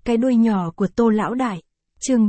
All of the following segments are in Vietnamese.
Cái đuôi nhỏ của Tô lão đại. Chương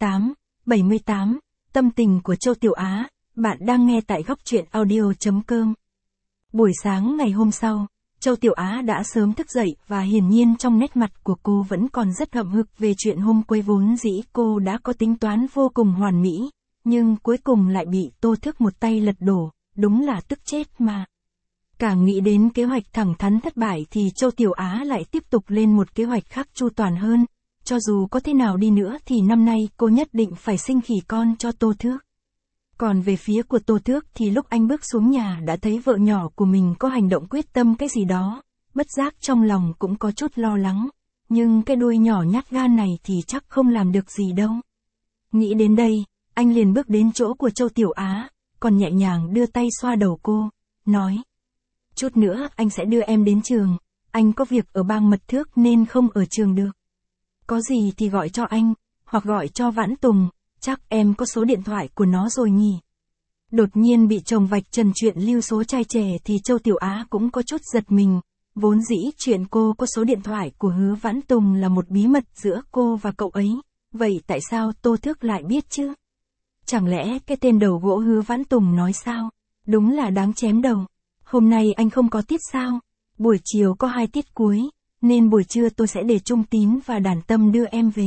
78, tâm tình của Châu Tiểu Á, bạn đang nghe tại góc truyện audio.com. Buổi sáng ngày hôm sau, Châu Tiểu Á đã sớm thức dậy và hiển nhiên trong nét mặt của cô vẫn còn rất hậm hực về chuyện hôm quấy vốn dĩ cô đã có tính toán vô cùng hoàn mỹ, nhưng cuối cùng lại bị Tô Thức một tay lật đổ, đúng là tức chết mà. Càng nghĩ đến kế hoạch thẳng thắn thất bại thì Châu Tiểu Á lại tiếp tục lên một kế hoạch khác chu toàn hơn, cho dù có thế nào đi nữa thì năm nay cô nhất định phải sinh khỉ con cho Tô Thước. Còn về phía của Tô Thước thì lúc anh bước xuống nhà đã thấy vợ nhỏ của mình có hành động quyết tâm cái gì đó, bất giác trong lòng cũng có chút lo lắng, nhưng cái đuôi nhỏ nhát gan này thì chắc không làm được gì đâu. Nghĩ đến đây, anh liền bước đến chỗ của Châu Tiểu Á, còn nhẹ nhàng đưa tay xoa đầu cô, nói: "Chút nữa anh sẽ đưa em đến trường, anh có việc ở bang Mật Thước nên không ở trường được. Có gì thì gọi cho anh, hoặc gọi cho Vãn Tùng, chắc em có số điện thoại của nó rồi nhỉ." Đột nhiên bị chồng vạch trần chuyện lưu số trai trẻ thì Châu Tiểu Á cũng có chút giật mình, vốn dĩ chuyện cô có số điện thoại của Hứa Vãn Tùng là một bí mật giữa cô và cậu ấy, vậy tại sao Tô Thước lại biết chứ? Chẳng lẽ cái tên đầu gỗ Hứa Vãn Tùng nói sao? Đúng là đáng chém đầu. Hôm nay anh không có tiết sao? Buổi chiều có 2 tiết cuối, nên buổi trưa tôi sẽ để Trung Tín và Đàn Tâm đưa em về.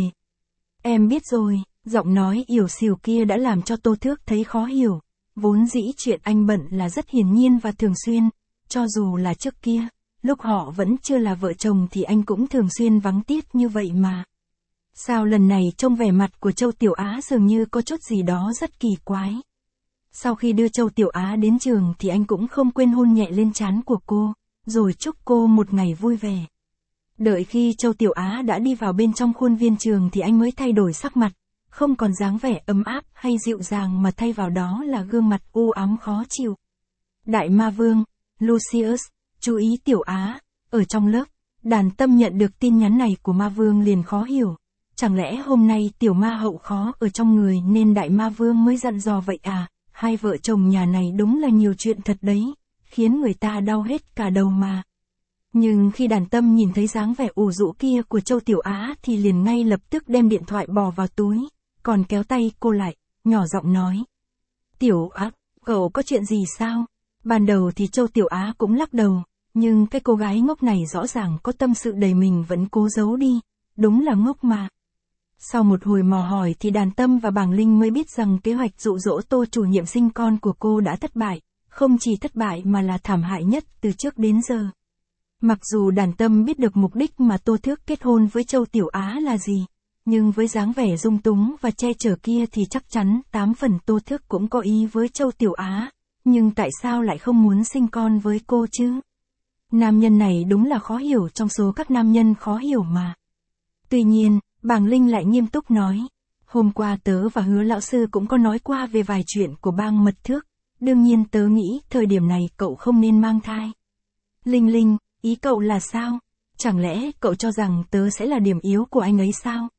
Em biết rồi, giọng nói yểu xìu kia đã làm cho Tô Thước thấy khó hiểu. Vốn dĩ chuyện anh bận là rất hiển nhiên và thường xuyên, cho dù là trước kia, lúc họ vẫn chưa là vợ chồng thì anh cũng thường xuyên vắng tiết như vậy mà. Sao lần này trông vẻ mặt của Châu Tiểu Á dường như có chút gì đó rất kỳ quái. Sau khi đưa Châu Tiểu Á đến trường thì anh cũng không quên hôn nhẹ lên trán của cô, rồi chúc cô một ngày vui vẻ. Đợi khi Châu Tiểu Á đã đi vào bên trong khuôn viên trường thì anh mới thay đổi sắc mặt, không còn dáng vẻ ấm áp hay dịu dàng mà thay vào đó là gương mặt u ám khó chịu. Đại Ma Vương, Lucius, chú ý Tiểu Á, ở trong lớp, Đàn Tâm nhận được tin nhắn này của Ma Vương liền khó hiểu. Chẳng lẽ hôm nay Tiểu Ma Hậu khó ở trong người nên Đại Ma Vương mới dặn dò vậy à? Hai vợ chồng nhà này đúng là nhiều chuyện thật đấy, khiến người ta đau hết cả đầu mà. Nhưng khi Đàn Tâm nhìn thấy dáng vẻ ủ rũ kia của Châu Tiểu Á thì liền ngay lập tức đem điện thoại bỏ vào túi, còn kéo tay cô lại, nhỏ giọng nói: "Tiểu Á, cậu có chuyện gì sao?" Ban đầu thì Châu Tiểu Á cũng lắc đầu, nhưng cái cô gái ngốc này rõ ràng có tâm sự đầy mình vẫn cố giấu đi, đúng là ngốc mà. Sau một hồi mò hỏi thì Đàn Tâm và Bàng Linh mới biết rằng kế hoạch dụ dỗ Tô chủ nhiệm sinh con của cô đã thất bại, không chỉ thất bại mà là thảm hại nhất từ trước đến giờ. Mặc dù Đàn Tâm biết được mục đích mà Tô Thước kết hôn với Châu Tiểu Á là gì, nhưng với dáng vẻ dung túng và che chở kia thì chắc chắn 8 phần Tô Thước cũng có ý với Châu Tiểu Á, nhưng tại sao lại không muốn sinh con với cô chứ? Nam nhân này đúng là khó hiểu trong số các nam nhân khó hiểu mà. Tuy nhiên, Bàng Linh lại nghiêm túc nói: "Hôm qua tớ và Hứa lão sư cũng có nói qua về vài chuyện của bang Mật Thước, đương nhiên tớ nghĩ thời điểm này cậu không nên mang thai." "Linh Linh, ý cậu là sao? Chẳng lẽ cậu cho rằng tớ sẽ là điểm yếu của anh ấy sao?"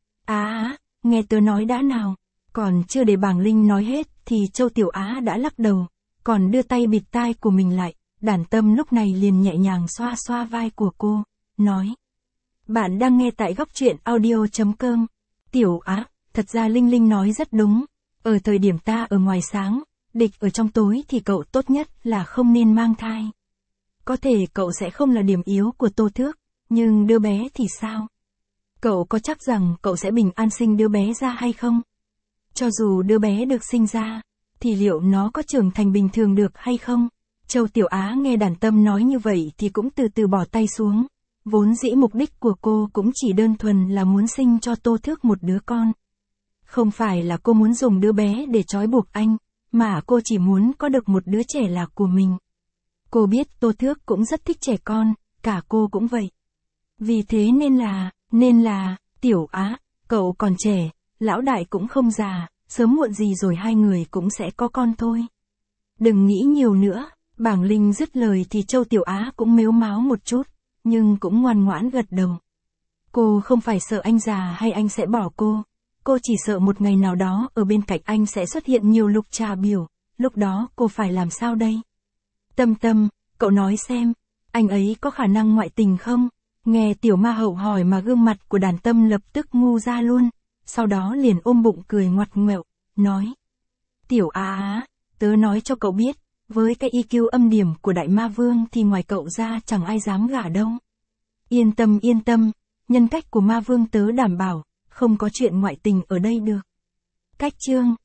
Nghe tớ nói đã nào." Còn chưa để Bàng Linh nói hết thì Châu Tiểu Á đã lắc đầu, còn đưa tay bịt tai của mình lại. Đàn Tâm lúc này liền nhẹ nhàng xoa xoa vai của cô, nói: "Bạn đang nghe tại góc truyện audio.com. Tiểu Á, thật ra Linh Linh nói rất đúng. Ở thời điểm ta ở ngoài sáng, địch ở trong tối thì cậu tốt nhất là không nên mang thai. Có thể cậu sẽ không là điểm yếu của Tô Thước, nhưng đứa bé thì sao? Cậu có chắc rằng cậu sẽ bình an sinh đứa bé ra hay không? Cho dù đứa bé được sinh ra, thì liệu nó có trưởng thành bình thường được hay không?" Châu Tiểu Á nghe Đàn Tâm nói như vậy thì cũng từ từ bỏ tay xuống. Vốn dĩ mục đích của cô cũng chỉ đơn thuần là muốn sinh cho Tô Thước một đứa con. Không phải là cô muốn dùng đứa bé để trói buộc anh, mà cô chỉ muốn có được một đứa trẻ là của mình. Cô biết Tô Thước cũng rất thích trẻ con, cả cô cũng vậy. Vì thế nên là, Tiểu Á, cậu còn trẻ, lão đại cũng không già, sớm muộn gì rồi hai người cũng sẽ có con thôi. Đừng nghĩ nhiều nữa. Bàng Linh dứt lời thì Châu Tiểu Á cũng mếu máo một chút, nhưng cũng ngoan ngoãn gật đầu. Cô không phải sợ anh già hay anh sẽ bỏ cô chỉ sợ một ngày nào đó ở bên cạnh anh sẽ xuất hiện nhiều Lục Trà Biểu, lúc đó cô phải làm sao đây? Tâm Tâm, cậu nói xem, anh ấy có khả năng ngoại tình không? Nghe tiểu ma hậu hỏi mà gương mặt của Đàn Tâm lập tức ngu ra luôn, sau đó liền ôm bụng cười ngoặt ngoẹo, nói. Tiểu Á, tớ nói cho cậu biết, với cái EQ âm điểm của Đại Ma Vương thì ngoài cậu ra chẳng ai dám gả đâu. Yên tâm, nhân cách của Ma Vương tớ đảm bảo, không có chuyện ngoại tình ở đây được. Cách chương